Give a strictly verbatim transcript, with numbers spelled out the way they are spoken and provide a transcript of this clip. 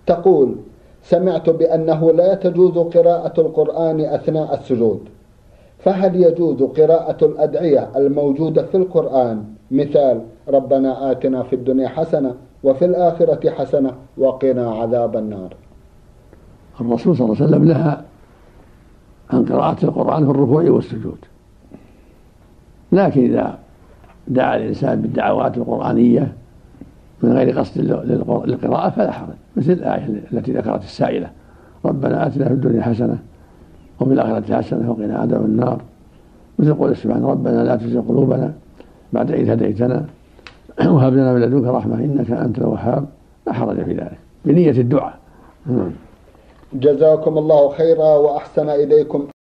تقول: سمعت بأنه لا تجوز قراءة القرآن أثناء السجود، فهل يجوز قراءة الأدعية الموجودة في القرآن، مثال ربنا آتنا في الدنيا حسنة وفي الآخرة حسنة وقنا عذاب النار؟ الرسول صلى الله عليه وسلم نهى عن قراءة القرآن في الركوع والسجود، لكن إذا دعا الإنسان بالدعوات القرآنية من غير قصد للقراءة فلا حرج، مثل الآية التي ذكرت السائلة: ربنا آتنا في الدنيا حسنة وفي الآخرة حسنة وقنا عذاب النار، مثل قول سبحانه: ربنا لا تزغ قلوبنا بعد إذ هديتنا وهب لنا من لدنك رحمة إنك أنت الوهاب، لا حرج في ذلك بنية الدعاء. جزاكم الله خيرا وأحسن إليكم.